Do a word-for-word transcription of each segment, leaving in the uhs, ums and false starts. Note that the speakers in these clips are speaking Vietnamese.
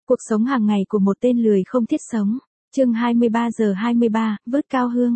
Cuộc sống hàng ngày của một tên lười không thiết sống. Chương hai mươi ba giờ hai mươi ba, vớt cao hương.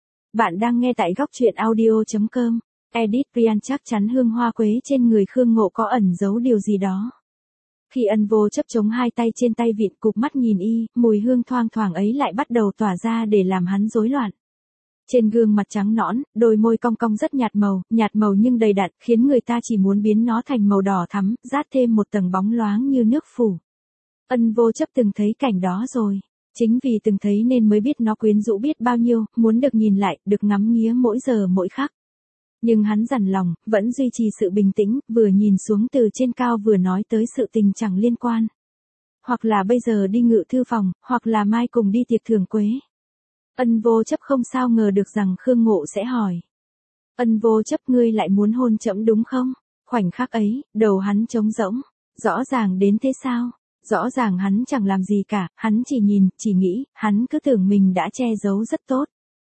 Bạn đang nghe tại góc truyện audio chấm com. Edit Ryan chắc chắn hương hoa quế trên người Khương Ngộ có ẩn giấu điều gì đó. Khi Ân Vô Chấp chống hai tay trên tay vịn cụp mắt nhìn y, mùi hương thoang thoảng ấy lại bắt đầu tỏa ra để làm hắn rối loạn. Trên gương mặt trắng nõn, đôi môi cong cong rất nhạt màu, nhạt màu nhưng đầy đặn, khiến người ta chỉ muốn biến nó thành màu đỏ thắm, rát thêm một tầng bóng loáng như nước phủ. Ân Vô Chấp từng thấy cảnh đó rồi. Chính vì từng thấy nên mới biết nó quyến rũ biết bao nhiêu, muốn được nhìn lại, được ngắm nghía mỗi giờ mỗi khắc. Nhưng hắn dằn lòng, vẫn duy trì sự bình tĩnh, vừa nhìn xuống từ trên cao vừa nói tới sự tình chẳng liên quan. Hoặc là bây giờ đi ngự thư phòng, hoặc là mai cùng đi tiệc thưởng quế. Ân Vô Chấp không sao ngờ được rằng Khương Ngộ sẽ hỏi. Ân Vô Chấp, ngươi lại muốn hôn trẫm đúng không? Khoảnh khắc ấy, đầu hắn trống rỗng. Rõ ràng đến thế sao? Rõ ràng hắn chẳng làm gì cả, hắn chỉ nhìn, chỉ nghĩ, hắn cứ tưởng mình đã che giấu rất tốt.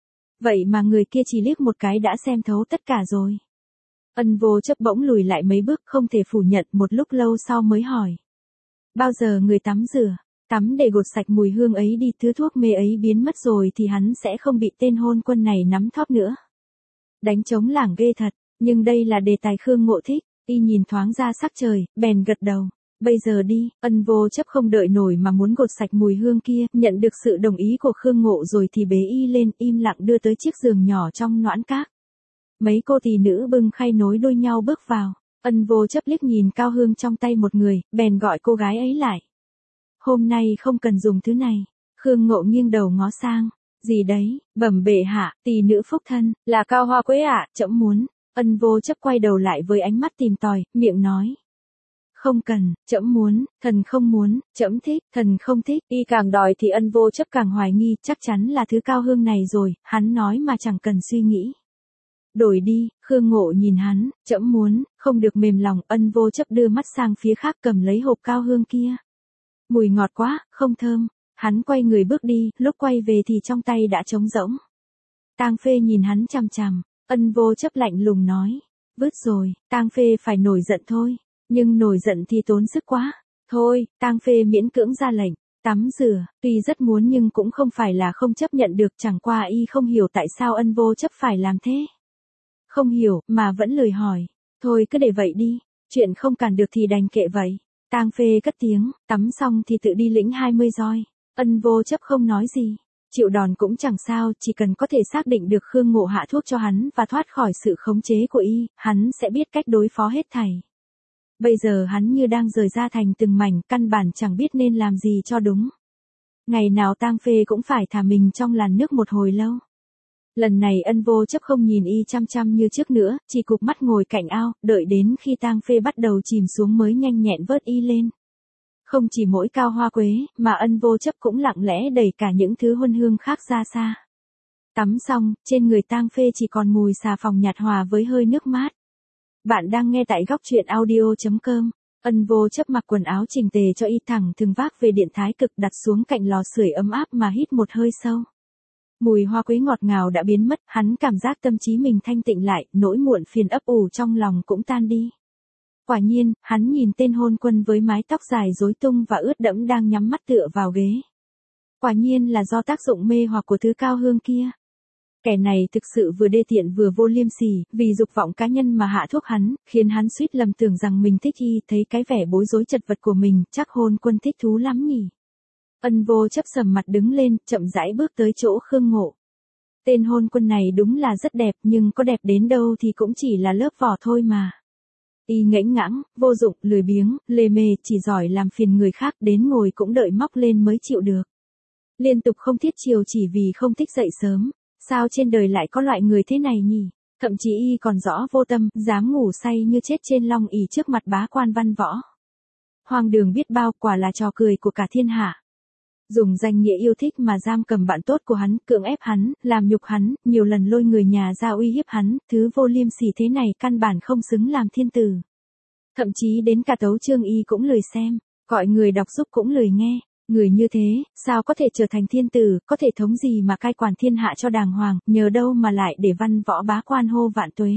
Vậy mà người kia chỉ liếc một cái đã xem thấu tất cả rồi. Ân Vô Chấp bỗng lùi lại mấy bước, không thể phủ nhận, một lúc lâu sau mới hỏi. Bao giờ người tắm rửa, tắm để gột sạch mùi hương ấy đi, thứ thuốc mê ấy biến mất rồi thì hắn sẽ không bị tên hôn quân này nắm thóp nữa. Đánh trống lảng ghê thật, nhưng đây là đề tài Khương Ngộ thích, y nhìn thoáng ra sắc trời, bèn gật đầu. Bây giờ đi. Ân Vô Chấp không đợi nổi mà muốn gột sạch mùi hương kia, nhận được sự đồng ý của Khương Ngộ rồi thì bế y lên, im lặng đưa tới chiếc giường nhỏ trong noãn các. Mấy cô tỳ nữ bưng khay nối đuôi nhau bước vào. Ân Vô Chấp liếc nhìn cao hương trong tay một người, bèn gọi cô gái ấy lại. Hôm nay không cần dùng thứ này. Khương Ngộ nghiêng đầu ngó sang. Gì đấy? Bẩm bệ hạ, tỳ nữ phúc thân, là cao hoa quế ạ, trẫm muốn. Ân Vô Chấp quay đầu lại với ánh mắt tìm tòi, miệng nói. Không cần, trẫm muốn, thần không muốn, trẫm thích, thần không thích. Y càng đòi thì Ân Vô Chấp càng hoài nghi, chắc chắn là thứ cao hương này rồi, hắn nói mà chẳng cần suy nghĩ. Đổi đi. Khương Ngộ nhìn hắn, trẫm muốn, không được mềm lòng. Ân Vô Chấp đưa mắt sang phía khác cầm lấy hộp cao hương kia. Mùi ngọt quá, không thơm. Hắn quay người bước đi, lúc quay về thì trong tay đã trống rỗng. Tang Phê nhìn hắn chằm chằm, Ân Vô Chấp lạnh lùng nói. Vứt rồi. Tang Phê phải nổi giận thôi. Nhưng nổi giận thì tốn sức quá. Thôi, Tang Phê miễn cưỡng ra lệnh. Tắm rửa, tuy rất muốn nhưng cũng không phải là không chấp nhận được, chẳng qua y không hiểu tại sao Ân Vô Chấp phải làm thế. Không hiểu, mà vẫn lười hỏi. Thôi cứ để vậy đi, chuyện không cản được thì đành kệ vậy. Tang Phê cất tiếng, tắm xong thì tự đi lĩnh hai mươi roi. Ân Vô Chấp không nói gì. Chịu đòn cũng chẳng sao, chỉ cần có thể xác định được Khương Ngộ hạ thuốc cho hắn và thoát khỏi sự khống chế của y, hắn sẽ biết cách đối phó hết thảy. Bây giờ hắn như đang rời ra thành từng mảnh, căn bản chẳng biết nên làm gì cho đúng. Ngày nào Tang Phê cũng phải thả mình trong làn nước một hồi lâu. Lần này Ân Vô Chấp không nhìn y chăm chăm như trước nữa, chỉ cụp mắt ngồi cạnh ao, đợi đến khi Tang Phê bắt đầu chìm xuống mới nhanh nhẹn vớt y lên. Không chỉ mỗi cao hoa quế, mà Ân Vô Chấp cũng lặng lẽ đẩy cả những thứ huân hương khác ra xa. Tắm xong, trên người Tang Phê chỉ còn mùi xà phòng nhạt hòa với hơi nước mát. Bạn đang nghe tại góc truyện audio chấm com. Ân Vô Chấp mặc quần áo chỉnh tề cho y, thẳng thừng vác về điện thái cực đặt xuống cạnh lò sưởi ấm áp mà hít một hơi sâu. Mùi hoa quế ngọt ngào đã biến mất, hắn cảm giác tâm trí mình thanh tịnh lại, nỗi muộn phiền ấp ủ trong lòng cũng tan đi. Quả nhiên, hắn nhìn tên hôn quân với mái tóc dài rối tung và ướt đẫm đang nhắm mắt tựa vào ghế. Quả nhiên là do tác dụng mê hoặc của thứ cao hương kia. Kẻ này thực sự vừa đê tiện vừa vô liêm sỉ, vì dục vọng cá nhân mà hạ thuốc hắn, khiến hắn suýt lầm tưởng rằng mình thích y, thấy cái vẻ bối rối chật vật của mình, chắc hôn quân thích thú lắm nhỉ. Ân Vô Chấp sầm mặt đứng lên, chậm rãi bước tới chỗ Khương Ngộ. Tên hôn quân này đúng là rất đẹp, nhưng có đẹp đến đâu thì cũng chỉ là lớp vỏ thôi mà. Y ngẫnh ngãng, vô dụng, lười biếng, lề mề, chỉ giỏi làm phiền người khác, đến ngồi cũng đợi móc lên mới chịu được. Liên tục không thiết chiều chỉ vì không thích dậy sớm. Sao trên đời lại có loại người thế này nhỉ? Thậm chí y còn rõ vô tâm, dám ngủ say như chết trên long ỷ trước mặt bá quan văn võ. Hoang đường biết bao, quả là trò cười của cả thiên hạ. Dùng danh nghĩa yêu thích mà giam cầm bạn tốt của hắn, cưỡng ép hắn, làm nhục hắn, nhiều lần lôi người nhà ra uy hiếp hắn, thứ vô liêm sỉ thế này căn bản không xứng làm thiên tử. Thậm chí đến cả tấu chương y cũng lười xem, gọi người đọc giúp cũng lười nghe. Người như thế, sao có thể trở thành thiên tử, có thể thống gì mà cai quản thiên hạ cho đàng hoàng, nhờ đâu mà lại để văn võ bá quan hô vạn tuế.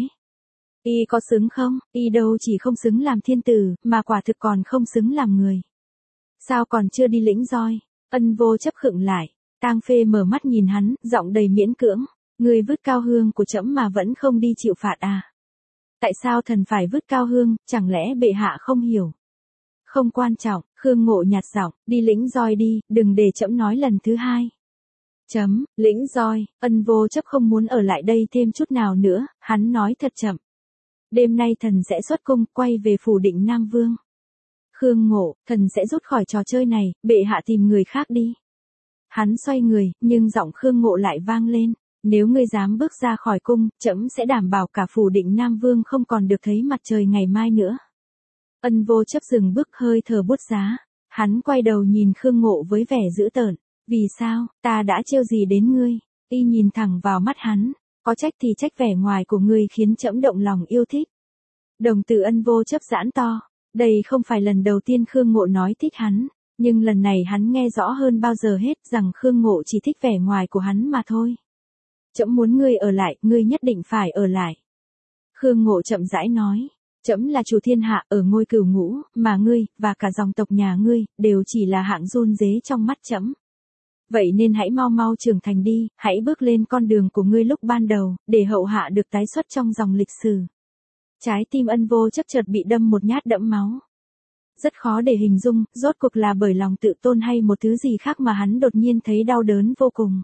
Y có xứng không? Y đâu chỉ không xứng làm thiên tử, mà quả thực còn không xứng làm người. Sao còn chưa đi lĩnh roi? Ân Vô Chấp khựng lại. Tang Phê mở mắt nhìn hắn, giọng đầy miễn cưỡng. Ngươi vứt cao hương của trẫm mà vẫn không đi chịu phạt à? Tại sao thần phải vứt cao hương, chẳng lẽ bệ hạ không hiểu? Không quan trọng, Khương Ngộ nhạt giọng, đi lĩnh roi đi, đừng để trẫm nói lần thứ hai. Chấm, lĩnh roi, Ân Vô Chấp không muốn ở lại đây thêm chút nào nữa, hắn nói thật chậm. Đêm nay thần sẽ xuất cung, quay về phủ Định Nam Vương. Khương Ngộ, thần sẽ rút khỏi trò chơi này, bệ hạ tìm người khác đi. Hắn xoay người, nhưng giọng Khương Ngộ lại vang lên. Nếu ngươi dám bước ra khỏi cung, trẫm sẽ đảm bảo cả phủ Định Nam Vương không còn được thấy mặt trời ngày mai nữa. Ân Vô Chấp dừng bước, hơi thở bút giá. Hắn quay đầu nhìn Khương Ngộ với vẻ dữ tợn. Vì sao, ta đã trêu gì đến ngươi? Y nhìn thẳng vào mắt hắn. Có trách thì trách vẻ ngoài của ngươi khiến trẫm động lòng yêu thích. Đồng tử Ân Vô Chấp giãn to. Đây không phải lần đầu tiên Khương Ngộ nói thích hắn. Nhưng lần này hắn nghe rõ hơn bao giờ hết rằng Khương Ngộ chỉ thích vẻ ngoài của hắn mà thôi. Trẫm muốn ngươi ở lại, ngươi nhất định phải ở lại. Khương Ngộ chậm rãi nói. Trẫm là chủ thiên hạ ở ngôi cửu ngũ, mà ngươi, và cả dòng tộc nhà ngươi, đều chỉ là hạng run rế trong mắt trẫm. Vậy nên hãy mau mau trưởng thành đi, hãy bước lên con đường của ngươi lúc ban đầu, để hậu hạ được tái xuất trong dòng lịch sử. Trái tim Ân Vô Chấp chợt bị đâm một nhát đẫm máu. Rất khó để hình dung, rốt cuộc là bởi lòng tự tôn hay một thứ gì khác mà hắn đột nhiên thấy đau đớn vô cùng.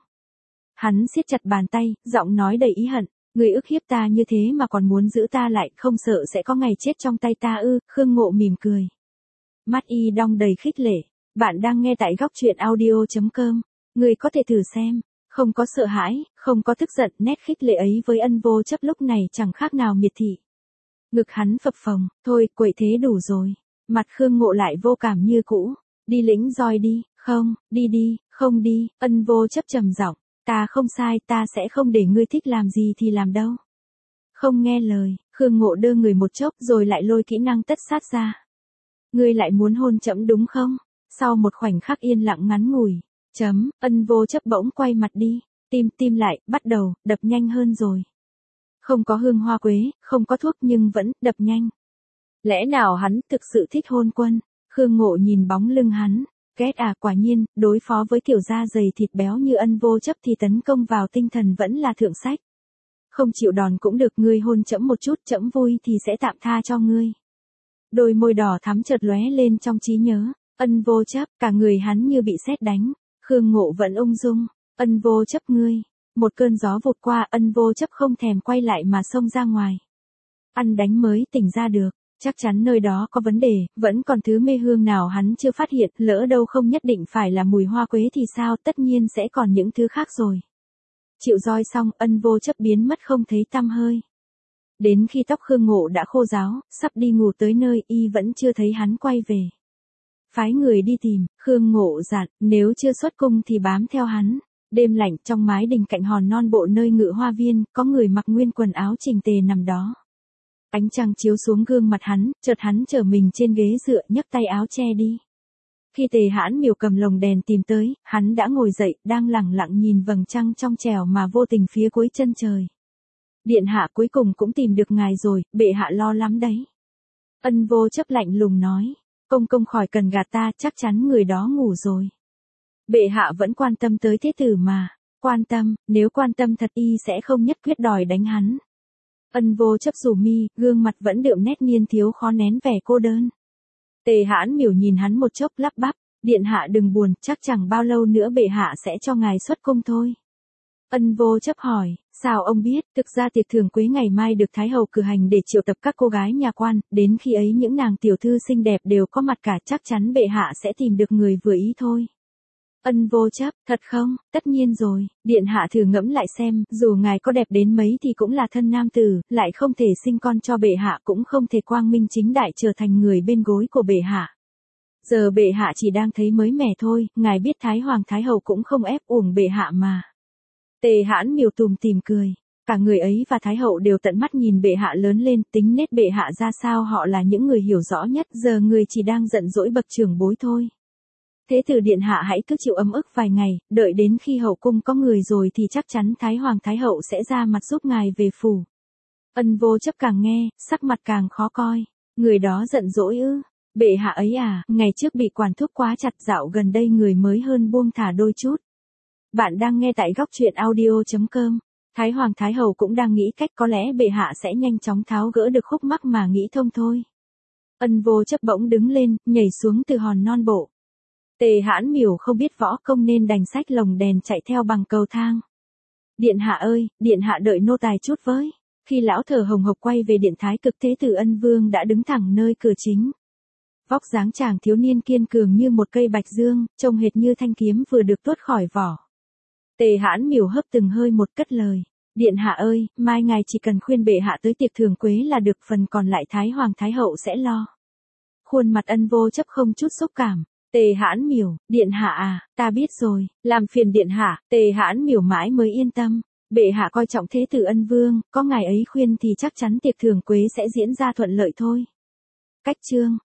Hắn siết chặt bàn tay, giọng nói đầy ý hận. Ngươi ức hiếp ta như thế mà còn muốn giữ ta lại, không sợ sẽ có ngày chết trong tay ta ư? Khương Ngộ mỉm cười. Mắt y đong đầy khích lệ. Bạn đang nghe tại góc truyện audio chấm com. Ngươi có thể thử xem. Không có sợ hãi, không có tức giận, nét khích lệ ấy với Ân Vô Chấp lúc này chẳng khác nào miệt thị. Ngực hắn phập phồng, thôi, quậy thế đủ rồi. Mặt Khương Ngộ lại vô cảm như cũ. Đi lĩnh roi đi, không, đi đi, không đi, Ân Vô Chấp trầm giọng. Ta không sai, ta sẽ không để ngươi thích làm gì thì làm đâu. Không nghe lời, Khương Ngộ đơ người một chốc rồi lại lôi kỹ năng tất sát ra. Ngươi lại muốn hôn trẫm đúng không? Sau một khoảnh khắc yên lặng ngắn ngủi, chấm, Ân Vô Chấp bỗng quay mặt đi, tim tim lại, bắt đầu, đập nhanh hơn rồi. Không có hương hoa quế, không có thuốc nhưng vẫn, đập nhanh. Lẽ nào hắn thực sự thích hôn quân? Khương Ngộ nhìn bóng lưng hắn. Ghét à, quả nhiên, đối phó với kiểu da dày thịt béo như Ân Vô Chấp thì tấn công vào tinh thần vẫn là thượng sách. Không chịu đòn cũng được, ngươi hôn trẫm một chút, trẫm vui thì sẽ tạm tha cho ngươi. Đôi môi đỏ thắm chợt lóe lên trong trí nhớ. Ân Vô Chấp, cả người hắn như bị sét đánh. Khương Ngộ vẫn ung dung. Ân Vô Chấp ngươi. Một cơn gió vụt qua, Ân Vô Chấp không thèm quay lại mà xông ra ngoài. Ăn đánh mới tỉnh ra được. Chắc chắn nơi đó có vấn đề, vẫn còn thứ mê hương nào hắn chưa phát hiện, lỡ đâu không nhất định phải là mùi hoa quế thì sao, tất nhiên sẽ còn những thứ khác rồi. Chịu roi xong, Ân Vô Chấp biến mất không thấy tăm hơi. Đến khi tóc Khương Ngộ đã khô ráo, sắp đi ngủ tới nơi, y vẫn chưa thấy hắn quay về. Phái người đi tìm, Khương Ngộ dặn, nếu chưa xuất cung thì bám theo hắn. Đêm lạnh, trong mái đình cạnh hòn non bộ nơi ngự hoa viên, có người mặc nguyên quần áo chỉnh tề nằm đó. Ánh trăng chiếu xuống gương mặt hắn, chợt hắn trở mình trên ghế dựa, nhấc tay áo che đi. Khi Tề Hãn Miểu cầm lồng đèn tìm tới, hắn đã ngồi dậy, đang lẳng lặng nhìn vầng trăng trong trẻo mà vô tình phía cuối chân trời. Điện hạ cuối cùng cũng tìm được ngài rồi, bệ hạ lo lắm đấy. Ân Vô Chấp lạnh lùng nói, công công khỏi cần gạt ta, chắc chắn người đó ngủ rồi. Bệ hạ vẫn quan tâm tới thế tử mà, quan tâm, nếu quan tâm thật y sẽ không nhất quyết đòi đánh hắn. Ân Vô Chấp rủ mi, gương mặt vẫn đượm nét niên thiếu khó nén vẻ cô đơn. Tề Hãn Miểu nhìn hắn một chốc lắp bắp, điện hạ đừng buồn, chắc chẳng bao lâu nữa bệ hạ sẽ cho ngài xuất cung thôi. Ân Vô Chấp hỏi, sao ông biết? Thực ra tiệc thường quế ngày mai được Thái hậu cử hành để triệu tập các cô gái nhà quan, đến khi ấy những nàng tiểu thư xinh đẹp đều có mặt cả, chắc chắn bệ hạ sẽ tìm được người vừa ý thôi. Ân Vô Chấp, thật không? Tất nhiên rồi, điện hạ thử ngẫm lại xem, dù ngài có đẹp đến mấy thì cũng là thân nam tử, lại không thể sinh con cho bệ hạ, cũng không thể quang minh chính đại trở thành người bên gối của bệ hạ. Giờ bệ hạ chỉ đang thấy mới mẻ thôi, ngài biết Thái Hoàng Thái Hậu cũng không ép uổng bệ hạ mà. Tề Hãn Miểu tùm tìm cười. Cả người ấy và Thái Hậu đều tận mắt nhìn bệ hạ lớn lên, tính nết bệ hạ ra sao họ là những người hiểu rõ nhất, giờ người chỉ đang giận dỗi bậc trưởng bối thôi. Thế tử điện hạ hãy cứ chịu ấm ức vài ngày, đợi đến khi hậu cung có người rồi thì chắc chắn Thái Hoàng Thái Hậu sẽ ra mặt giúp ngài về phủ. Ân Vô Chấp càng nghe, sắc mặt càng khó coi. Người đó giận dỗi ư? Bệ hạ ấy à, ngày trước bị quản thúc quá chặt, dạo gần đây người mới hơn buông thả đôi chút. Bạn đang nghe tại góc truyện audio.com. Thái Hoàng Thái Hậu cũng đang nghĩ cách có lẽ bệ hạ sẽ nhanh chóng tháo gỡ được khúc mắc mà nghĩ thông thôi. Ân Vô Chấp bỗng đứng lên, nhảy xuống từ hòn non bộ. Tề Hãn Miểu không biết võ công nên đành xách lồng đèn chạy theo bằng cầu thang. Điện hạ ơi, điện hạ đợi nô tài chút với. Khi lão thở hồng hộc quay về điện Thái Cực Thế Tử Ân Vương đã đứng thẳng nơi cửa chính. Vóc dáng chàng thiếu niên kiên cường như một cây bạch dương, trông hệt như thanh kiếm vừa được tuốt khỏi vỏ. Tề Hãn Miểu hấp từng hơi một cất lời. Điện hạ ơi, mai ngài chỉ cần khuyên bệ hạ tới tiệc thưởng quế là được, phần còn lại Thái Hoàng Thái Hậu sẽ lo. Khuôn mặt Ân Vô Chấp không chút xúc cảm. Tề Hãn Miểu, điện hạ à, ta biết rồi, làm phiền điện hạ. Tề Hãn Miểu mãi mới yên tâm. Bệ hạ coi trọng Thế Tử Ân Vương, có ngài ấy khuyên thì chắc chắn tiệc thưởng quế sẽ diễn ra thuận lợi thôi. Cách chương